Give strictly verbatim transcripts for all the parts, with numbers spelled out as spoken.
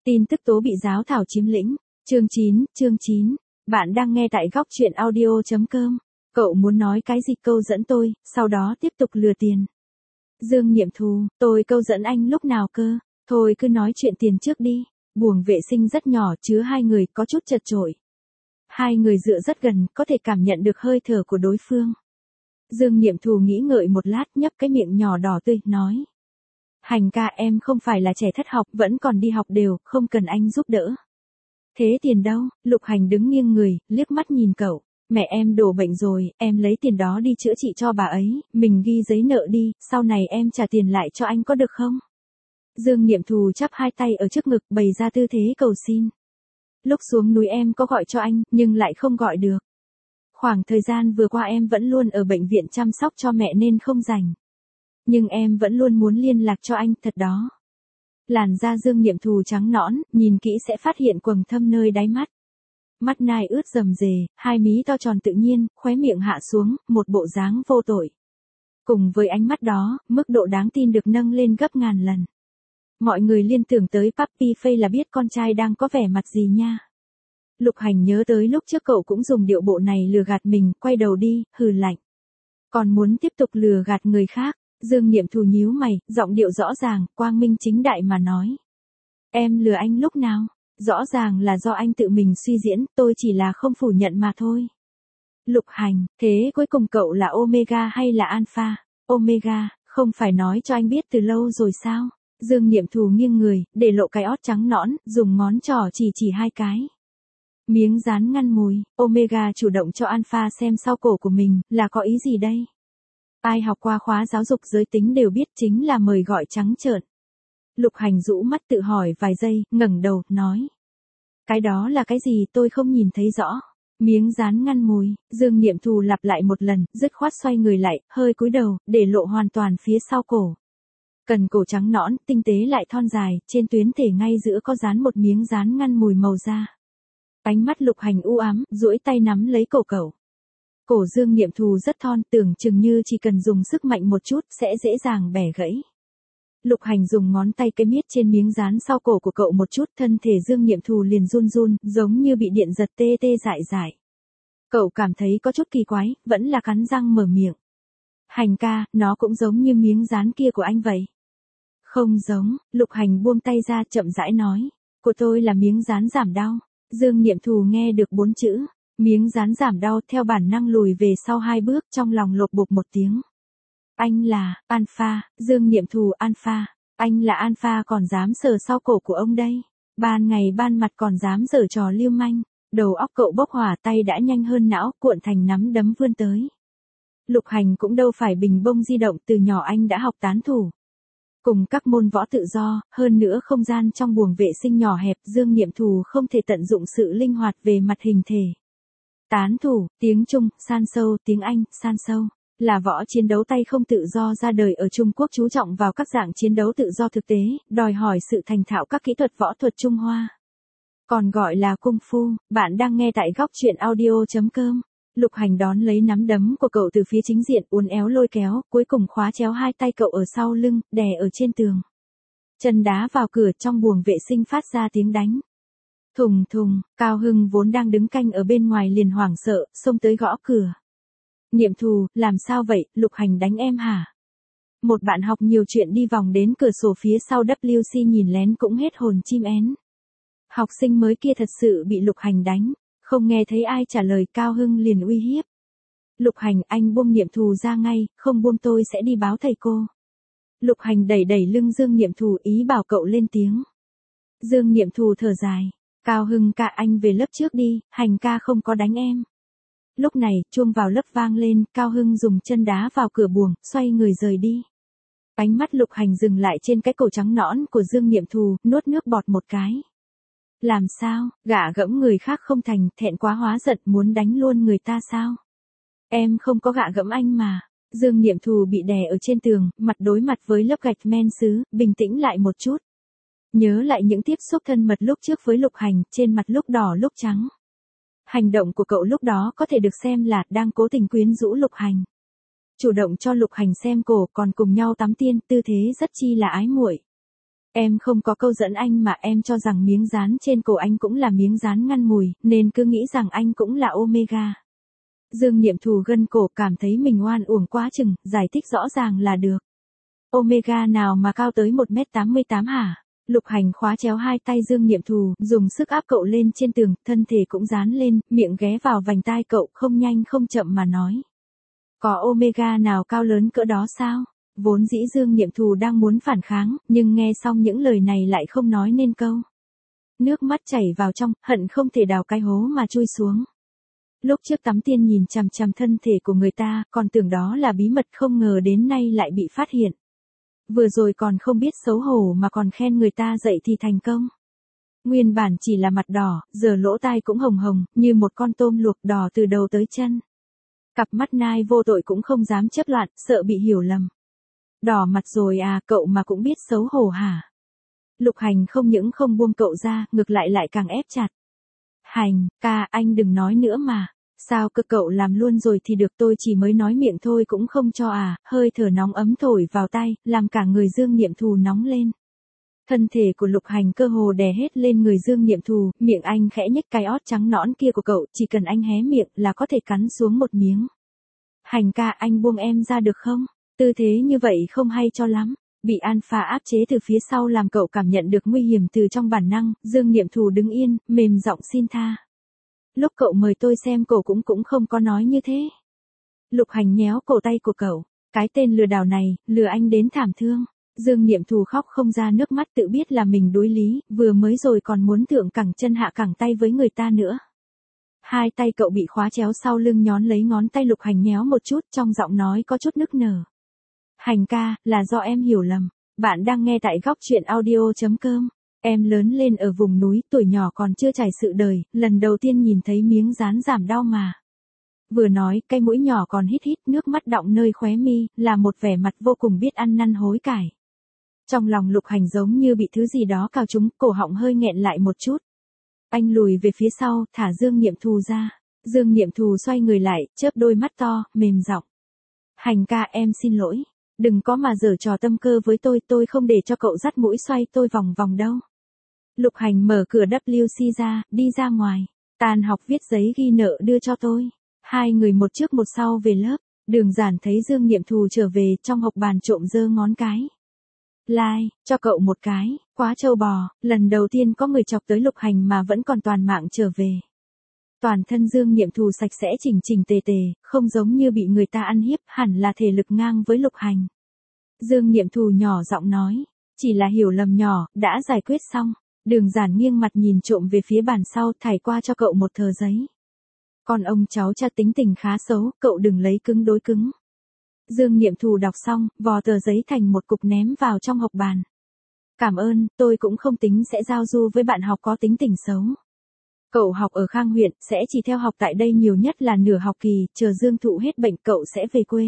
Tin tức tố bị giáo thảo chiếm lĩnh. Chương chín, chương chín. Bạn đang nghe tại góc truyện audio chấm com. Cậu muốn nói cái gì câu dẫn tôi, sau đó tiếp tục lừa tiền. Dương Niệm Thù, tôi câu dẫn anh lúc nào cơ? Thôi cứ nói chuyện tiền trước đi. Buồng vệ sinh rất nhỏ, chứa hai người, có chút chật chội. Hai người dựa rất gần, có thể cảm nhận được hơi thở của đối phương. Dương Niệm Thù nghĩ ngợi một lát, nhấp cái miệng nhỏ đỏ tươi, nói. Hành ca, em không phải là trẻ thất học, vẫn còn đi học đều, không cần anh giúp đỡ. Thế tiền đâu? Lục Hành đứng nghiêng người, liếc mắt nhìn cậu. Mẹ em đổ bệnh rồi, em lấy tiền đó đi chữa trị cho bà ấy, mình ghi giấy nợ đi, sau này em trả tiền lại cho anh có được không? Dương Niệm Thù chắp hai tay ở trước ngực, bày ra tư thế cầu xin. Lúc xuống núi em có gọi cho anh, nhưng lại không gọi được. Khoảng thời gian vừa qua em vẫn luôn ở bệnh viện chăm sóc cho mẹ nên không rảnh. Nhưng em vẫn luôn muốn liên lạc cho anh, thật đó. Làn da Dương Niệm Thù trắng nõn, nhìn kỹ sẽ phát hiện quầng thâm nơi đáy mắt. Mắt nai ướt rầm rề, hai mí to tròn tự nhiên, khóe miệng hạ xuống, một bộ dáng vô tội. Cùng với ánh mắt đó, mức độ đáng tin được nâng lên gấp ngàn lần. Mọi người liên tưởng tới Puppy Face là biết con trai đang có vẻ mặt gì nha. Lục Hành nhớ tới lúc trước cậu cũng dùng điệu bộ này lừa gạt mình, quay đầu đi, hừ lạnh. Còn muốn tiếp tục lừa gạt người khác. Dương Niệm Thù nhíu mày, giọng điệu rõ ràng, quang minh chính đại mà nói. Em lừa anh lúc nào? Rõ ràng là do anh tự mình suy diễn, tôi chỉ là không phủ nhận mà thôi. Lục Hành, thế cuối cùng cậu là Omega hay là Alpha? Omega, không phải nói cho anh biết từ lâu rồi sao? Dương Niệm Thù nghiêng người, để lộ cái ót trắng nõn, dùng ngón trỏ chỉ chỉ hai cái. Miếng dán ngăn mùi, Omega chủ động cho Alpha xem sau cổ của mình, là có ý gì đây? Ai học qua khóa giáo dục giới tính đều biết chính là mời gọi trắng trợn. Lục Hành rũ mắt tự hỏi vài giây, ngẩng đầu, nói. Cái đó là cái gì tôi không nhìn thấy rõ. Miếng dán ngăn mùi, Dương Niệm Thù lặp lại một lần, dứt khoát xoay người lại, hơi cúi đầu, để lộ hoàn toàn phía sau cổ. Cần cổ trắng nõn, tinh tế lại thon dài, trên tuyến thể ngay giữa có dán một miếng dán ngăn mùi màu da. Ánh mắt Lục Hành u ám, duỗi tay nắm lấy cổ cậu. Cổ Dương Niệm Thù rất thon, tưởng chừng như chỉ cần dùng sức mạnh một chút, sẽ dễ dàng bẻ gãy. Lục Hành dùng ngón tay cái miết trên miếng dán sau cổ của cậu một chút, thân thể Dương Niệm Thù liền run run, giống như bị điện giật tê tê dại dại. Cậu cảm thấy có chút kỳ quái, vẫn là cắn răng mở miệng. Hành ca, nó cũng giống như miếng dán kia của anh vậy. Không giống, Lục Hành buông tay ra chậm rãi nói. Của tôi là miếng dán giảm đau. Dương Niệm Thù nghe được bốn chữ. Miếng dán giảm đau, theo bản năng lùi về sau hai bước, trong lòng lột bột một tiếng. Anh là, Alpha, Dương Niệm Thù Alpha. Anh là Alpha còn dám sờ sau cổ của ông đây. Ban ngày ban mặt còn dám giở trò lưu manh. Đầu óc cậu bốc hỏa, tay đã nhanh hơn não, cuộn thành nắm đấm vươn tới. Lục Hành cũng đâu phải bình bông di động, từ nhỏ anh đã học tán thủ. Cùng các môn võ tự do, hơn nữa không gian trong buồng vệ sinh nhỏ hẹp, Dương Niệm Thù không thể tận dụng sự linh hoạt về mặt hình thể. Tán thủ, tiếng Trung, san sâu, tiếng Anh, san sâu, là võ chiến đấu tay không tự do ra đời ở Trung Quốc, chú trọng vào các dạng chiến đấu tự do thực tế, đòi hỏi sự thành thạo các kỹ thuật võ thuật Trung Hoa. Còn gọi là Kung Fu. Bạn đang nghe tại góc truyện audio chấm com. Lục Hành đón lấy nắm đấm của cậu từ phía chính diện, uốn éo lôi kéo, cuối cùng khóa chéo hai tay cậu ở sau lưng, đè ở trên tường. Chân đá vào cửa, trong buồng vệ sinh phát ra tiếng đánh. Thùng thùng, Cao Hưng vốn đang đứng canh ở bên ngoài liền hoảng sợ, xông tới gõ cửa. Niệm Thù, làm sao vậy, Lục Hành đánh em hả? Một bạn học nhiều chuyện đi vòng đến cửa sổ phía sau W C nhìn lén cũng hết hồn chim én. Học sinh mới kia thật sự bị Lục Hành đánh, không nghe thấy ai trả lời, Cao Hưng liền uy hiếp. Lục Hành, anh buông Niệm Thù ra ngay, không buông tôi sẽ đi báo thầy cô. Lục Hành đẩy đẩy lưng Dương Niệm Thù, ý bảo cậu lên tiếng. Dương Niệm Thù thở dài. Cao Hưng ca, anh về lớp trước đi, Hành ca không có đánh em. Lúc này, chuông vào lớp vang lên, Cao Hưng dùng chân đá vào cửa buồng, xoay người rời đi. Ánh mắt Lục Hành dừng lại trên cái cổ trắng nõn của Dương Niệm Thù, nuốt nước bọt một cái. Làm sao, gạ gẫm người khác không thành, thẹn quá hóa giận muốn đánh luôn người ta sao? Em không có gạ gẫm anh mà. Dương Niệm Thù bị đè ở trên tường, mặt đối mặt với lớp gạch men sứ, bình tĩnh lại một chút. Nhớ lại những tiếp xúc thân mật lúc trước với Lục Hành, trên mặt lúc đỏ lúc trắng. Hành động của cậu lúc đó có thể được xem là đang cố tình quyến rũ Lục Hành. Chủ động cho Lục Hành xem cổ, còn cùng nhau tắm tiên, tư thế rất chi là ái muội. Em không có câu dẫn anh mà em cho rằng miếng dán trên cổ anh cũng là miếng dán ngăn mùi, nên cứ nghĩ rằng anh cũng là Omega. Dương Niệm Thù gân cổ cảm thấy mình oan uổng quá chừng, giải thích rõ ràng là được. Omega nào mà cao tới một mét tám mươi tám hả? Lục Hành khóa chéo hai tay Dương Niệm Thù, dùng sức áp cậu lên trên tường, thân thể cũng dán lên, miệng ghé vào vành tai cậu, không nhanh không chậm mà nói. Có Omega nào cao lớn cỡ đó sao? Vốn dĩ Dương Niệm Thù đang muốn phản kháng, nhưng nghe xong những lời này lại không nói nên câu. Nước mắt chảy vào trong, hận không thể đào cái hố mà chui xuống. Lúc trước tắm tiên nhìn chằm chằm thân thể của người ta, còn tưởng đó là bí mật, không ngờ đến nay lại bị phát hiện. Vừa rồi còn không biết xấu hổ mà còn khen người ta dậy thì thành công. Nguyên bản chỉ là mặt đỏ, giờ lỗ tai cũng hồng hồng, như một con tôm luộc đỏ từ đầu tới chân. Cặp mắt nai vô tội cũng không dám chấp loạn, sợ bị hiểu lầm. Đỏ mặt rồi à, cậu mà cũng biết xấu hổ hả? Lục Hành không những không buông cậu ra, ngược lại lại càng ép chặt. Hành, ca, anh đừng nói nữa mà. Sao cơ cậu làm luôn rồi thì được, tôi chỉ mới nói miệng thôi cũng không cho à, hơi thở nóng ấm thổi vào tay, làm cả người Dương Niệm Thù nóng lên. Thân thể của Lục Hành cơ hồ đè hết lên người Dương Niệm Thù, miệng anh khẽ nhếch cái ót trắng nõn kia của cậu, chỉ cần anh hé miệng là có thể cắn xuống một miếng. Hành ca, anh buông em ra được không? Tư thế như vậy không hay cho lắm. Bị Alpha áp chế từ phía sau làm cậu cảm nhận được nguy hiểm từ trong bản năng, Dương Niệm Thù đứng yên, mềm giọng xin tha. Lúc cậu mời tôi xem cổ cũng cũng không có nói như thế. Lục Hành nhéo cổ tay của cậu, cái tên lừa đảo này, lừa anh đến thảm thương. Dương Niệm Thù khóc không ra nước mắt, tự biết là mình đối lý, vừa mới rồi còn muốn thượng cẳng chân hạ cẳng tay với người ta nữa. Hai tay cậu bị khóa chéo sau lưng, nhón lấy ngón tay Lục Hành nhéo một chút, trong giọng nói có chút nức nở. Hành ca, là do em hiểu lầm. Bạn đang nghe tại góc truyện audio chấm com. Em lớn lên ở vùng núi, tuổi nhỏ còn chưa trải sự đời, lần đầu tiên nhìn thấy miếng dán giảm đau mà. Vừa nói, cái mũi nhỏ còn hít hít, nước mắt đọng nơi khóe mi, là một vẻ mặt vô cùng biết ăn năn hối cải. Trong lòng Lục Hành giống như bị thứ gì đó cào trúng, cổ họng hơi nghẹn lại một chút. Anh lùi về phía sau, thả Dương Niệm Thù ra. Dương Niệm Thù xoay người lại, chớp đôi mắt to, mềm giọng. Hành ca, em xin lỗi. Đừng có mà giở trò tâm cơ với tôi, tôi không để cho cậu dắt mũi xoay tôi vòng vòng đâu. Lục Hành mở cửa W C ra, đi ra ngoài. Tan học viết giấy ghi nợ đưa cho tôi. Hai người một trước một sau về lớp. Đường Giản thấy Dương Niệm Thù trở về, trong học bàn trộm giơ ngón cái. Like, cho cậu một cái, quá trâu bò, lần đầu tiên có người chọc tới Lục Hành mà vẫn còn toàn mạng trở về. Toàn thân Dương Niệm Thù sạch sẽ chỉnh chỉnh tề tề, không giống như bị người ta ăn hiếp, hẳn là thể lực ngang với Lục Hành. Dương Niệm Thù nhỏ giọng nói, chỉ là hiểu lầm nhỏ, đã giải quyết xong. Đường Giản nghiêng mặt nhìn trộm về phía bàn sau, thải qua cho cậu một tờ giấy. Con ông cháu cha tính tình khá xấu, cậu đừng lấy cứng đối cứng. Dương Niệm Thù đọc xong, vò tờ giấy thành một cục ném vào trong hộc bàn. Cảm ơn, tôi cũng không tính sẽ giao du với bạn học có tính tình xấu. Cậu học ở Khang huyện, sẽ chỉ theo học tại đây nhiều nhất là nửa học kỳ, chờ Dương Thụ hết bệnh cậu sẽ về quê.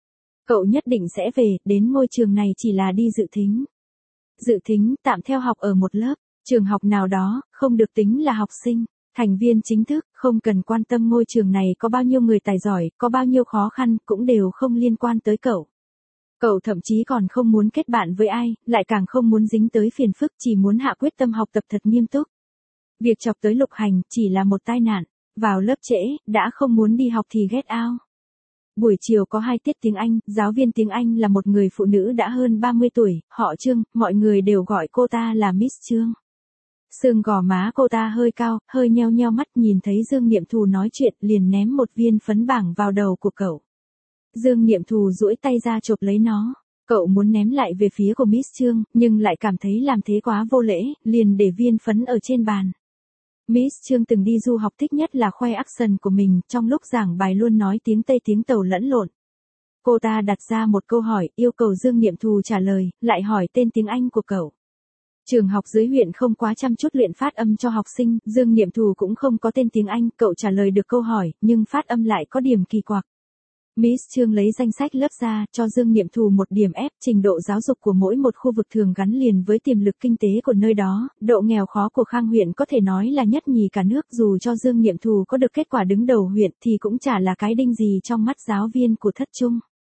Cậu nhất định sẽ về, đến ngôi trường này chỉ là đi dự thính. Dự thính, tạm theo học ở một lớp, trường học nào đó, không được tính là học sinh. Thành viên chính thức, không cần quan tâm ngôi trường này có bao nhiêu người tài giỏi, có bao nhiêu khó khăn, cũng đều không liên quan tới cậu. Cậu thậm chí còn không muốn kết bạn với ai, lại càng không muốn dính tới phiền phức, chỉ muốn hạ quyết tâm học tập thật nghiêm túc. Việc chọc tới Lục Hành chỉ là một tai nạn, vào lớp trễ, đã không muốn đi học thì get out. Buổi chiều có hai tiết tiếng Anh, giáo viên tiếng Anh là một người phụ nữ đã hơn ba mươi tuổi, họ Trương, mọi người đều gọi cô ta là Miss Trương. Xương gò má cô ta hơi cao, hơi nheo nheo mắt, nhìn thấy Dương Niệm Thù nói chuyện, liền ném một viên phấn bảng vào đầu của cậu. Dương Niệm Thù duỗi tay ra chộp lấy nó. Cậu muốn ném lại về phía của Miss Trương, nhưng lại cảm thấy làm thế quá vô lễ, liền để viên phấn ở trên bàn. Miss Trương từng đi du học, thích nhất là khoe action của mình, trong lúc giảng bài luôn nói tiếng Tây tiếng Tàu lẫn lộn. Cô ta đặt ra một câu hỏi, yêu cầu Dương Niệm Thù trả lời, lại hỏi tên tiếng Anh của cậu. Trường học dưới huyện không quá chăm chút luyện phát âm cho học sinh, Dương Niệm Thù cũng không có tên tiếng Anh, cậu trả lời được câu hỏi, nhưng phát âm lại có điểm kỳ quặc. Miss Trương lấy danh sách lớp ra, cho Dương Niệm Thù một điểm F, trình độ giáo dục của mỗi một khu vực thường gắn liền với tiềm lực kinh tế của nơi đó, độ nghèo khó của Khang huyện có thể nói là nhất nhì cả nước, dù cho Dương Niệm Thù có được kết quả đứng đầu huyện thì cũng chả là cái đinh gì trong mắt giáo viên của thất trung.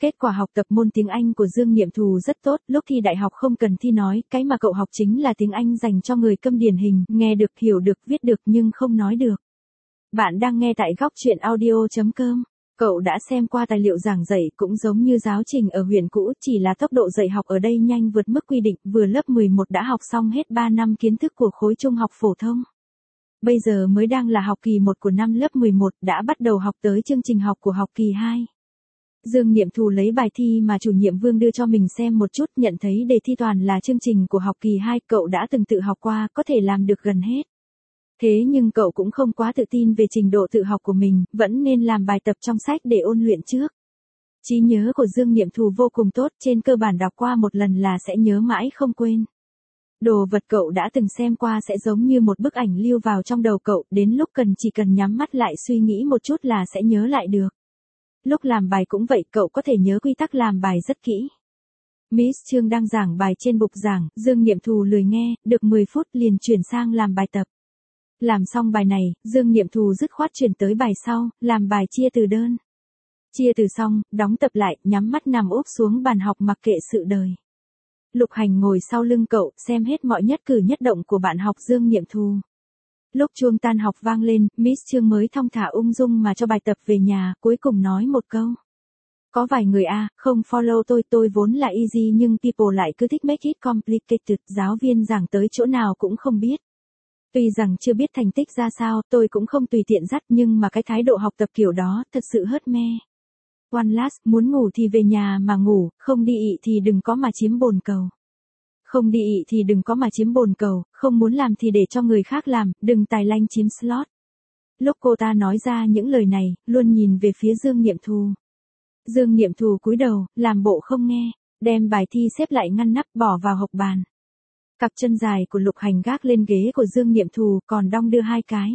Kết quả học tập môn tiếng Anh của Dương Niệm Thù rất tốt, lúc thi đại học không cần thi nói, cái mà cậu học chính là tiếng Anh dành cho người câm điển hình, nghe được, hiểu được, viết được nhưng không nói được. Bạn đang nghe tại góc chuyện audio chấm com. Cậu đã xem qua tài liệu giảng dạy cũng giống như giáo trình ở huyện cũ, chỉ là tốc độ dạy học ở đây nhanh vượt mức quy định, vừa lớp mười một đã học xong hết ba năm kiến thức của khối trung học phổ thông. Bây giờ mới đang là học kỳ một của năm lớp mười một, đã bắt đầu học tới chương trình học của học kỳ hai. Dương Niệm Thù lấy bài thi mà chủ nhiệm Vương đưa cho mình xem một chút, nhận thấy đề thi toàn là chương trình của học kỳ hai, cậu đã từng tự học qua, có thể làm được gần hết. Thế nhưng cậu cũng không quá tự tin về trình độ tự học của mình, vẫn nên làm bài tập trong sách để ôn luyện trước. Trí nhớ của Dương Niệm Thù vô cùng tốt, trên cơ bản đọc qua một lần là sẽ nhớ mãi không quên. Đồ vật cậu đã từng xem qua sẽ giống như một bức ảnh lưu vào trong đầu cậu, đến lúc cần chỉ cần nhắm mắt lại suy nghĩ một chút là sẽ nhớ lại được. Lúc làm bài cũng vậy, cậu có thể nhớ quy tắc làm bài rất kỹ. Miss Trương đang giảng bài trên bục giảng, Dương Niệm Thù lười nghe, được mười phút liền chuyển sang làm bài tập. Làm xong bài này, Dương Niệm Thù dứt khoát chuyển tới bài sau, làm bài chia từ đơn. Chia từ xong, đóng tập lại, nhắm mắt nằm úp xuống bàn học mặc kệ sự đời. Lục Hành ngồi sau lưng cậu, xem hết mọi nhất cử nhất động của bạn học Dương Niệm Thù. Lúc chuông tan học vang lên, Miss Trương mới thong thả ung dung mà cho bài tập về nhà, cuối cùng nói một câu. Có vài người a, à, không follow tôi, tôi vốn là easy nhưng people lại cứ thích make it complicated, giáo viên giảng tới chỗ nào cũng không biết. Tuy rằng chưa biết thành tích ra sao, tôi cũng không tùy tiện dắt, nhưng mà cái thái độ học tập kiểu đó, thật sự hớt me. One last, muốn ngủ thì về nhà mà ngủ, không đi ị thì đừng có mà chiếm bồn cầu. Không đi ị thì đừng có mà chiếm bồn cầu, không muốn làm thì để cho người khác làm, đừng tài lanh chiếm slot. Lúc cô ta nói ra những lời này, luôn nhìn về phía Dương Niệm Thù. Dương Niệm Thù cúi đầu, làm bộ không nghe, đem bài thi xếp lại ngăn nắp bỏ vào hộc bàn. Cặp chân dài của Lục Hành gác lên ghế của Dương Niệm Thù, còn đong đưa hai cái.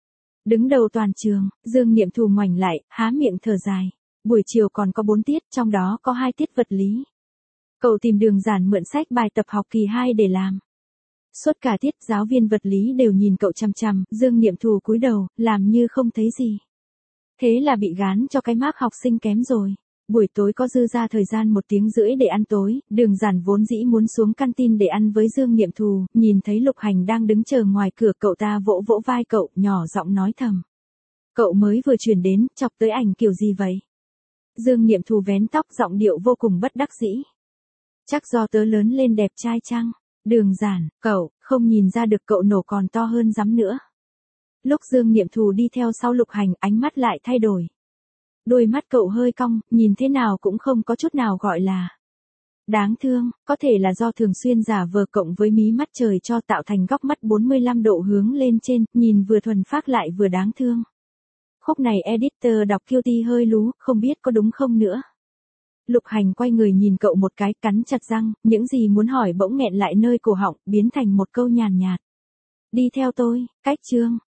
Đứng đầu toàn trường, Dương Niệm Thù ngoảnh lại, há miệng thở dài. Buổi chiều còn có bốn tiết, trong đó có hai tiết vật lý. Cậu tìm Đường Giản mượn sách bài tập học kỳ hai để làm. Suốt cả tiết, giáo viên vật lý đều nhìn cậu chằm chằm, Dương Niệm Thù cúi đầu, làm như không thấy gì. Thế là bị gán cho cái mác học sinh kém rồi. Buổi tối có dư ra thời gian một tiếng rưỡi để ăn tối, Đường Giản vốn dĩ muốn xuống canteen để ăn với Dương Niệm Thù, nhìn thấy Lục Hành đang đứng chờ ngoài cửa, cậu ta vỗ vỗ vai cậu, nhỏ giọng nói thầm. Cậu mới vừa chuyển đến, chọc tới ảnh kiểu gì vậy? Dương Niệm Thù vén tóc, giọng điệu vô cùng bất đắc dĩ. Chắc do tớ lớn lên đẹp trai chăng? Đường Giản, cậu, không nhìn ra được cậu nổ còn to hơn rắm nữa. Lúc Dương Niệm Thù đi theo sau Lục Hành, ánh mắt lại thay đổi. Đôi mắt cậu hơi cong, nhìn thế nào cũng không có chút nào gọi là đáng thương, có thể là do thường xuyên giả vờ cộng với mí mắt trời cho tạo thành góc mắt bốn mươi lăm độ hướng lên trên, nhìn vừa thuần phác lại vừa đáng thương. Khúc này editor đọc guilty hơi lú, không biết có đúng không nữa. Lục Hành quay người nhìn cậu một cái, cắn chặt răng, những gì muốn hỏi bỗng nghẹn lại nơi cổ họng, biến thành một câu nhàn nhạt. Đi theo tôi, cách chương.